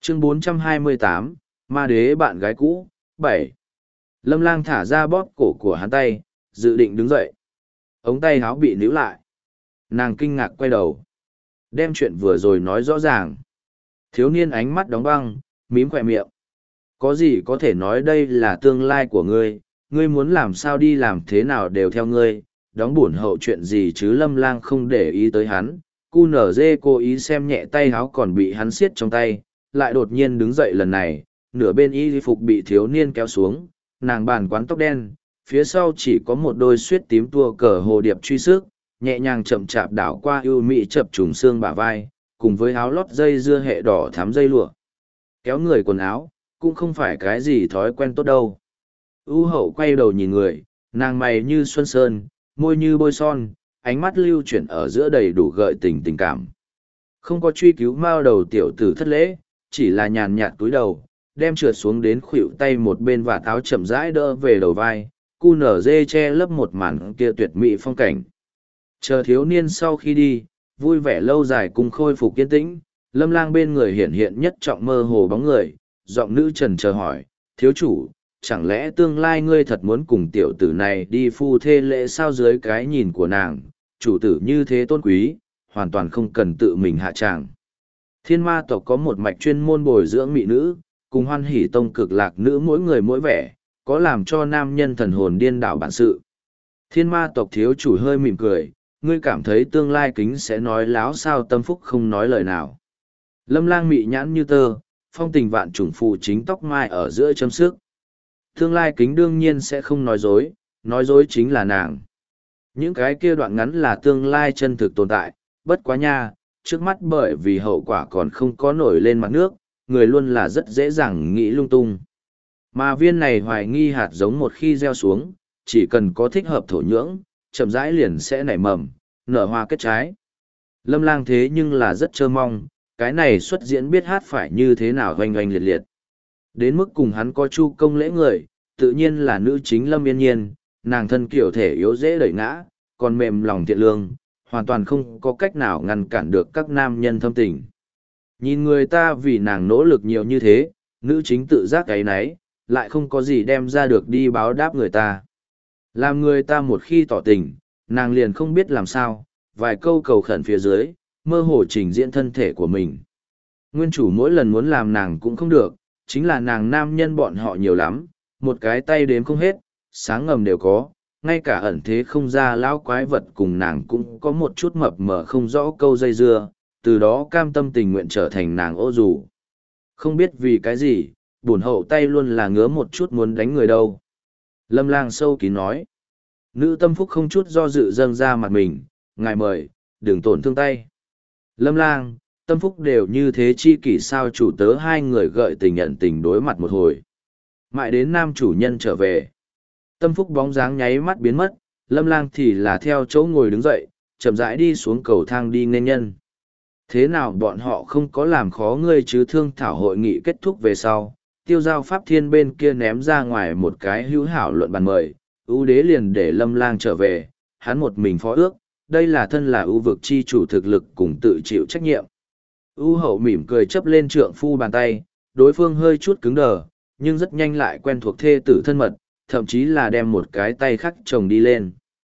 Chương 428, Ma Đế bạn gái cũ, 7. Lâm Lang thả ra bóp cổ của hắn tay, dự định đứng dậy. Ống tay áo bị níu lại. Nàng kinh ngạc quay đầu. Đem chuyện vừa rồi nói rõ ràng. Thiếu niên ánh mắt đóng băng, mím khỏe miệng. Có gì có thể nói đây là tương lai của ngươi, ngươi muốn làm sao đi làm thế nào đều theo ngươi, đóng bổn hậu chuyện gì chứ. Lâm Lang không để ý tới hắn. QNZ cố ý xem nhẹ tay áo còn bị hắn siết trong tay, lại đột nhiên đứng dậy lần này, nửa bên y phục bị thiếu niên kéo xuống, nàng bàn quán tóc đen, phía sau chỉ có một đôi suýt tím tua cờ hồ điệp truy sức, nhẹ nhàng chậm chạp đảo qua ưu mỹ chập trùng xương bả vai, cùng với áo lót dây dưa hệ đỏ thắm dây lụa. Kéo người quần áo, cũng không phải cái gì thói quen tốt đâu. U hậu quay đầu nhìn người, nàng mày như xuân sơn, môi như bôi son, ánh mắt lưu chuyển ở giữa đầy đủ gợi tình cảm. Không có truy cứu mao đầu tiểu tử thất lễ, chỉ là nhàn nhạt túi đầu, đem trượt xuống đến khuỷu tay một bên và áo chậm rãi đỡ về đầu vai, QNZ che lấp một màn kia tuyệt mỹ phong cảnh. Chờ thiếu niên sau khi đi, vui vẻ lâu dài cùng khôi phục kiên tĩnh, Lâm Lang bên người hiện hiện nhất trọng mơ hồ bóng người, giọng nữ trần chờ hỏi, thiếu chủ, chẳng lẽ tương lai ngươi thật muốn cùng tiểu tử này đi phu thê lễ sao? Dưới cái nhìn của nàng, chủ tử như thế tôn quý, hoàn toàn không cần tự mình hạ tràng. Thiên ma tộc có một mạch chuyên môn bồi dưỡng mỹ nữ, cùng Hoan Hỷ tông cực lạc nữ mỗi người mỗi vẻ, có làm cho nam nhân thần hồn điên đảo bản sự. Thiên ma tộc thiếu chủ hơi mỉm cười, ngươi cảm thấy tương lai kính sẽ nói láo sao? Tâm phúc không nói lời nào. Lâm Lang mị nhãn như tơ, phong tình vạn trùng phù chính tóc mai ở giữa châm sức. Tương lai kính đương nhiên sẽ không nói dối chính là nàng. Những cái kia đoạn ngắn là tương lai chân thực tồn tại, bất quá nha, trước mắt bởi vì hậu quả còn không có nổi lên mặt nước, người luôn là rất dễ dàng nghĩ lung tung. Mà viên này hoài nghi hạt giống một khi gieo xuống, chỉ cần có thích hợp thổ nhưỡng, chậm rãi liền sẽ nảy mầm, nở hoa kết trái. Lâm Lang thế nhưng là rất trơ mong, cái này xuất diễn biết hát phải như thế nào oanh oanh liệt liệt. Đến mức cùng hắn có chu công lễ người, tự nhiên là nữ chính Lâm Yên Nhiên, nàng thân kiểu thể yếu dễ đẩy ngã, còn mềm lòng thiện lương, hoàn toàn không có cách nào ngăn cản được các nam nhân thâm tình. Nhìn người ta vì nàng nỗ lực nhiều như thế, nữ chính tự giác cái nấy, lại không có gì đem ra được đi báo đáp người ta. Làm người ta một khi tỏ tình, nàng liền không biết làm sao, vài câu cầu khẩn phía dưới, mơ hồ trình diễn thân thể của mình. Nguyên chủ mỗi lần muốn làm nàng cũng không được, chính là nàng nam nhân bọn họ nhiều lắm, một cái tay đếm không hết, sáng ngầm đều có, ngay cả ẩn thế không ra lão quái vật cùng nàng cũng có một chút mập mờ không rõ câu dây dưa, từ đó cam tâm tình nguyện trở thành nàng ô dù. Không biết vì cái gì, bổn hậu tay luôn là ngứa một chút muốn đánh người đâu. Lâm Lang sâu kín nói. Nữ tâm phúc không chút do dự dâng ra mặt mình, ngài mời, đừng tổn thương tay. Lâm Lang, tâm phúc đều như thế chi kỷ sao? Chủ tớ hai người gợi tình nhận tình đối mặt một hồi. Mãi đến nam chủ nhân trở về. Tâm phúc bóng dáng nháy mắt biến mất, Lâm Lang thì là theo chỗ ngồi đứng dậy, chậm rãi đi xuống cầu thang đi nên nhân. Thế nào bọn họ không có làm khó ngươi chứ? Thương thảo hội nghị kết thúc về sau, tiêu giao pháp thiên bên kia ném ra ngoài một cái hữu hảo luận bàn mời, ưu đế liền để Lâm Lang trở về, hắn một mình phó ước, đây là thân là ưu vực chi chủ thực lực cùng tự chịu trách nhiệm. Ưu hậu mỉm cười chấp lên trượng phu bàn tay, đối phương hơi chút cứng đờ, nhưng rất nhanh lại quen thuộc thê tử thân mật, thậm chí là đem một cái tay khác chồng đi lên.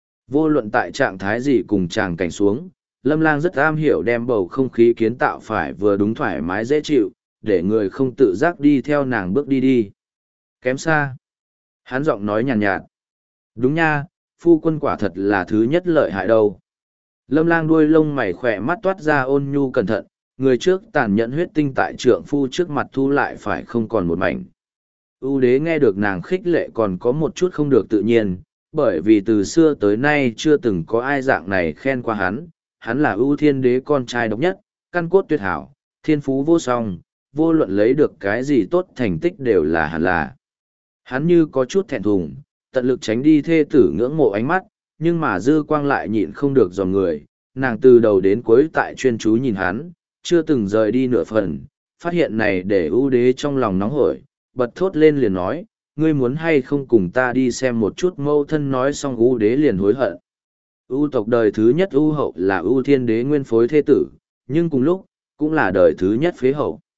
Vô luận tại trạng thái gì cùng chàng cảnh xuống, Lâm Lang rất am hiểu đem bầu không khí kiến tạo phải vừa đúng thoải mái dễ chịu, để người không tự giác đi theo nàng bước đi. Kém xa. Hắn giọng nói nhàn nhạt. Đúng nha, phu quân quả thật là thứ nhất lợi hại đâu. Lâm Lang đuôi lông mày khỏe mắt toát ra ôn nhu cẩn thận, người trước tàn nhẫn huyết tinh tại trượng phu trước mặt thu lại phải không còn một mảnh. Ưu đế nghe được nàng khích lệ còn có một chút không được tự nhiên, bởi vì từ xưa tới nay chưa từng có ai dạng này khen qua hắn là ưu thiên đế con trai độc nhất, căn cốt tuyệt hảo, thiên phú vô song, vô luận lấy được cái gì tốt thành tích đều là hẳn là. Hắn như có chút thẹn thùng, tận lực tránh đi thê tử ngưỡng mộ ánh mắt, nhưng mà dư quang lại nhịn không được dò người, nàng từ đầu đến cuối tại chuyên chú nhìn hắn, chưa từng rời đi nửa phần, phát hiện này để ưu đế trong lòng nóng hổi, bật thốt lên liền nói, ngươi muốn hay không cùng ta đi xem một chút? Mâu thân nói xong ưu đế liền hối hận. Ưu tộc đời thứ nhất ưu hậu là ưu thiên đế nguyên phối thế tử, nhưng cùng lúc, cũng là đời thứ nhất phế hậu.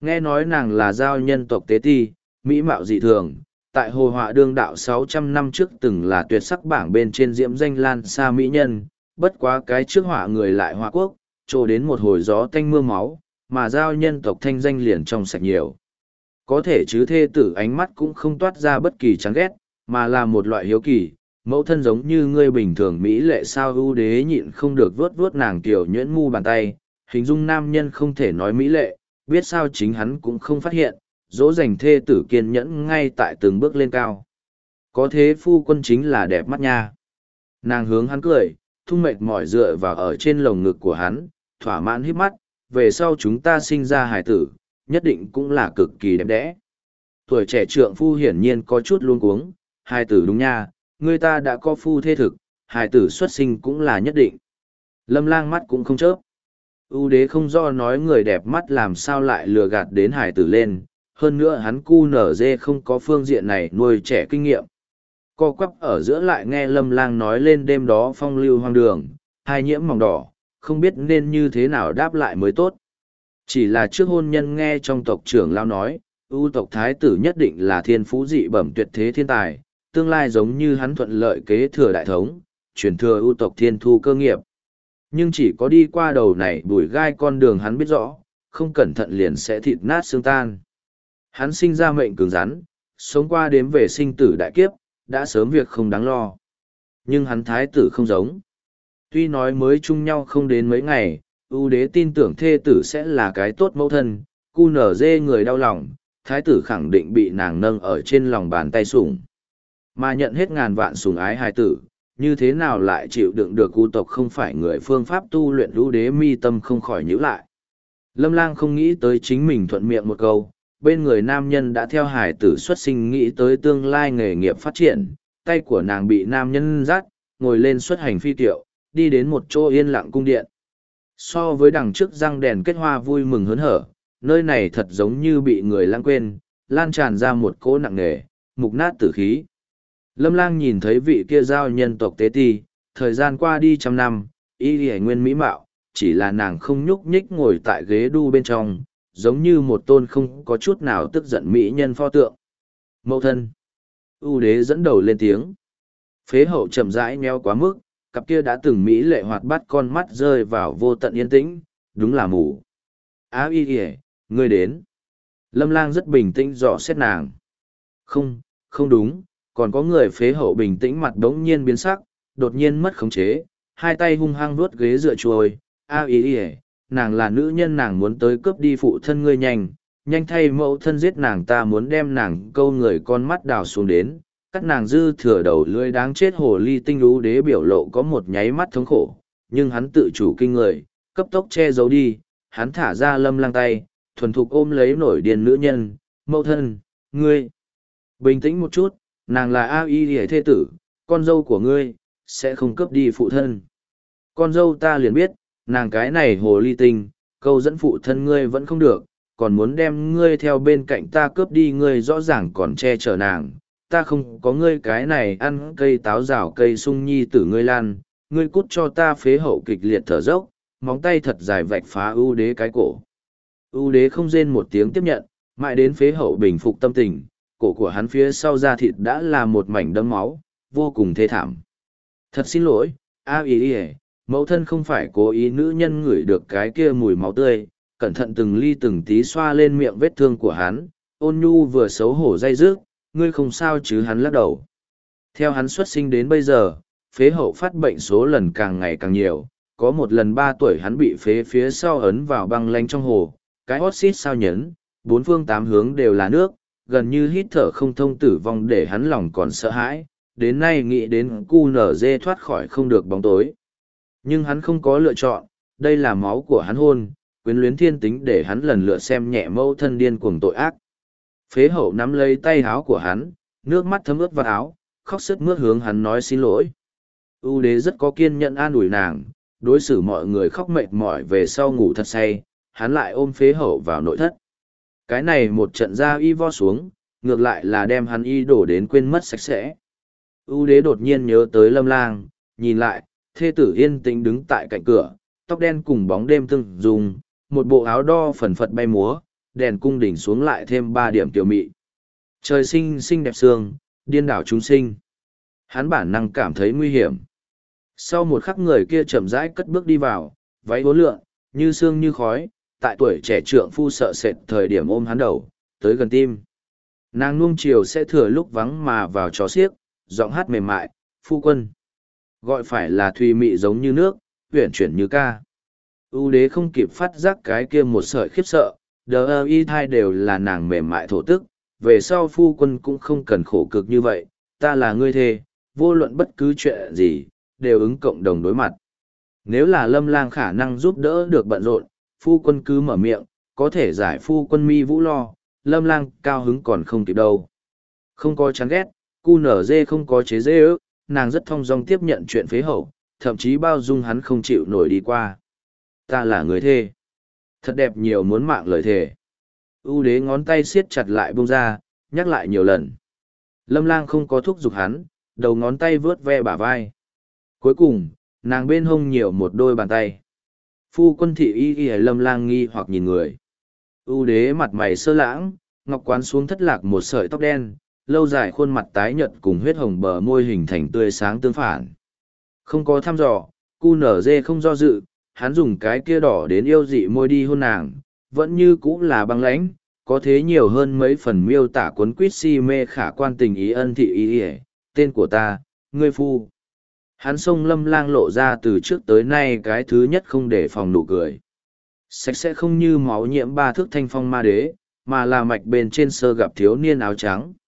Nghe nói nàng là giao nhân tộc Tế Ti, mỹ mạo dị thường, tại hồ họa đương đạo 600 năm trước từng là tuyệt sắc bảng bên trên diễm danh lan xa mỹ nhân, bất quá cái trước họa người lại họa quốc, trổ đến một hồi gió tanh mưa máu, mà giao nhân tộc thanh danh liền trong sạch nhiều. Có thể chứ thê tử ánh mắt cũng không toát ra bất kỳ chán ghét, mà là một loại hiếu kỳ, mẫu thân giống như ngươi bình thường mỹ lệ sao ưu đế nhịn không được vuốt vuốt nàng tiểu nhuyễn mu bàn tay, hình dung nam nhân không thể nói mỹ lệ, biết sao chính hắn cũng không phát hiện, dỗ dành thê tử kiên nhẫn ngay tại từng bước lên cao. Có thế phu quân chính là đẹp mắt nha. Nàng hướng hắn cười, thung mệt mỏi dựa vào ở trên lồng ngực của hắn, thỏa mãn híp mắt, về sau chúng ta sinh ra hài tử, nhất định cũng là cực kỳ đẹp đẽ. Tuổi trẻ trượng phu hiển nhiên có chút luống cuống, hài tử đúng nha, người ta đã có phu thê thực, hài tử xuất sinh cũng là nhất định. Lâm Lang mắt cũng không chớp. ưu đế không do nói người đẹp mắt làm sao lại lừa gạt đến hài tử lên, hơn nữa hắn cu nở dê không có phương diện này nuôi trẻ kinh nghiệm. Co quắp ở giữa lại nghe Lâm Lang nói lên đêm đó phong lưu hoang đường, hai nhiễm mỏng đỏ, không biết nên như thế nào đáp lại mới tốt. Chỉ là trước hôn nhân nghe trong tộc trưởng lao nói, ưu tộc thái tử nhất định là thiên phú dị bẩm tuyệt thế thiên tài, tương lai giống như hắn thuận lợi kế thừa đại thống, truyền thừa ưu tộc thiên thu cơ nghiệp. Nhưng chỉ có đi qua đầu này bùi gai con đường hắn biết rõ, không cẩn thận liền sẽ thịt nát xương tan. Hắn sinh ra mệnh cứng rắn, sống qua đếm về sinh tử đại kiếp, đã sớm việc không đáng lo. Nhưng hắn thái tử không giống. Tuy nói mới chung nhau không đến mấy ngày, ưu đế tin tưởng thê tử sẽ là cái tốt mẫu thân, cu nở dê người đau lòng, thái tử khẳng định bị nàng nâng ở trên lòng bàn tay sủng. Mà nhận hết ngàn vạn sủng ái hài tử, như thế nào lại chịu đựng được cu tộc không phải người phương pháp tu luyện ưu đế mi tâm không khỏi nhíu lại. Lâm Lang không nghĩ tới chính mình thuận miệng một câu, bên người nam nhân đã theo hài tử xuất sinh nghĩ tới tương lai nghề nghiệp phát triển, tay của nàng bị nam nhân dắt, ngồi lên xuất hành phi tiệu, đi đến một chỗ yên lặng cung điện. So với đằng trước răng đèn kết hoa vui mừng hớn hở, nơi này thật giống như bị người lãng quên, lan tràn ra một cỗ nặng nề, mục nát tử khí. Lâm Lang nhìn thấy vị kia giao nhân tộc Tế Ti, thời gian qua đi trăm năm, y lì nguyên mỹ mạo, chỉ là nàng không nhúc nhích ngồi tại ghế đu bên trong, giống như một tôn không có chút nào tức giận mỹ nhân pho tượng. Mẫu thân. ưu đế dẫn đầu lên tiếng. Phế hậu chậm rãi nheo quá mức, cặp kia đã từng mỹ lệ hoạt bát con mắt rơi vào vô tận yên tĩnh, đúng là mù. Á y kìa, ngươi đến. Lâm Lang rất bình tĩnh dò xét nàng. Không, không đúng, còn có người phế hậu bình tĩnh mặt đống nhiên biến sắc, đột nhiên mất khống chế, hai tay hung hăng vuốt ghế dựa chuôi. Á y kìa, nàng là nữ nhân nàng muốn tới cướp đi phụ thân ngươi nhanh, nhanh thay mẫu thân giết nàng ta muốn đem nàng câu người con mắt đào xuống đến, cắt nàng dư thừa đầu lưỡi đáng chết hồ ly tinh lũ đế biểu lộ có một nháy mắt thống khổ, nhưng hắn tự chủ kinh người, cấp tốc che giấu đi, hắn thả ra Lâm Lang tay, thuần thục ôm lấy nổi điên nữ nhân, mẫu thân, ngươi. Bình tĩnh một chút, nàng là A.I. hề thê tử, con dâu của ngươi, sẽ không cướp đi phụ thân. Con dâu ta liền biết, nàng cái này hồ ly tinh, câu dẫn phụ thân ngươi vẫn không được, còn muốn đem ngươi theo bên cạnh ta cướp đi ngươi rõ ràng còn che chở nàng. Ta không có ngươi cái này ăn cây táo rào cây sung nhi tử ngươi lan, ngươi cút cho ta phế hậu kịch liệt thở dốc, móng tay thật dài vạch phá ưu đế cái cổ. Ưu đế không rên một tiếng tiếp nhận, mãi đến phế hậu bình phục tâm tình, cổ của hắn phía sau da thịt đã là một mảnh đẫm máu, vô cùng thê thảm. Thật xin lỗi, A.I. Mẫu thân không phải cố ý nữ nhân ngửi được cái kia mùi máu tươi, cẩn thận từng ly từng tí xoa lên miệng vết thương của hắn, ôn nhu vừa xấu hổ dây dứt, ngươi không sao chứ hắn lắc đầu. Theo hắn xuất sinh đến bây giờ, phế hậu phát bệnh số lần càng ngày càng nhiều, có một lần 3 tuổi hắn bị phế phía sau ấn vào băng lanh trong hồ, cái hót xít sao nhấn, 4 phương 8 hướng đều là nước, gần như hít thở không thông tử vong để hắn lòng còn sợ hãi, đến nay nghĩ đến cu nở dê thoát khỏi không được bóng tối. Nhưng hắn không có lựa chọn, đây là máu của hắn hôn, quyến luyến thiên tính để hắn lần lựa xem nhẹ mẫu thân điên cuồng tội ác. Phế hậu nắm lấy tay áo của hắn, nước mắt thấm ướt vào áo, khóc sướt mướt hướng hắn nói xin lỗi. ưu đế rất có kiên nhẫn an ủi nàng, đối xử mọi người khóc mệt mỏi về sau ngủ thật say, hắn lại ôm phế hậu vào nội thất. Cái này một trận ra y vo xuống, ngược lại là đem hắn y đổ đến quên mất sạch sẽ. ưu đế đột nhiên nhớ tới Lâm Lang, nhìn lại, thê tử yên tĩnh đứng tại cạnh cửa, tóc đen cùng bóng đêm tương dùng, một bộ áo đo phần phật bay múa, đèn cung đỉnh xuống lại thêm 3 điểm tiểu mị. Trời sinh xinh đẹp sương, điên đảo chúng sinh. Hắn bản năng cảm thấy nguy hiểm. Sau một khắc người kia chậm rãi cất bước đi vào, váy vốn lượn, như sương như khói, tại tuổi trẻ trượng phu sợ sệt thời điểm ôm hắn đầu, tới gần tim. Nàng nuông chiều sẽ thừa lúc vắng mà vào chó xiếc, giọng hát mềm mại, phu quân. Gọi phải là thùy mị giống như nước, uyển chuyển như ca. ưu đế không kịp phát giác cái kia một sợi khiếp sợ, đờ y thai đều là nàng mềm mại thổ tức, về sau phu quân cũng không cần khổ cực như vậy, ta là ngươi thê, vô luận bất cứ chuyện gì, đều ứng cộng đồng đối mặt. Nếu là Lâm Lang khả năng giúp đỡ được bận rộn, phu quân cứ mở miệng, có thể giải phu quân mi vũ lo, Lâm Lang cao hứng còn không kịp đâu. Không có chán ghét, cu nở dê không có chế dê ước, nàng rất thong dong tiếp nhận chuyện phế hậu, thậm chí bao dung hắn không chịu nổi đi qua. Ta là người thê. Thật đẹp nhiều muốn mạng lời thề. ưu đế ngón tay siết chặt lại bông ra, nhắc lại nhiều lần. Lâm Lang không có thúc giục hắn, đầu ngón tay vướt ve bả vai. Cuối cùng, nàng bên hông nhiều một đôi bàn tay. Phu quân thị y Lâm Lang nghi hoặc nhìn người. ưu đế mặt mày sơ lãng, ngọc quán xuống thất lạc một sợi tóc đen, lâu dài khuôn mặt tái nhợt cùng huyết hồng bờ môi hình thành tươi sáng tương phản. Không có thăm dò, cu nở dê không do dự, hắn dùng cái kia đỏ đến yêu dị môi đi hôn nàng, vẫn như cũ là băng lãnh, có thế nhiều hơn mấy phần miêu tả cuốn quýt si mê khả quan tình ý ân thị ý ỉa, tên của ta, ngươi phu. Hắn xông Lâm Lang lộ ra từ trước tới nay cái thứ nhất không để phòng nụ cười. Sạch sẽ không như máu nhiễm 3 thước thanh phong ma đế, mà là mạch bên trên sơ gặp thiếu niên áo trắng.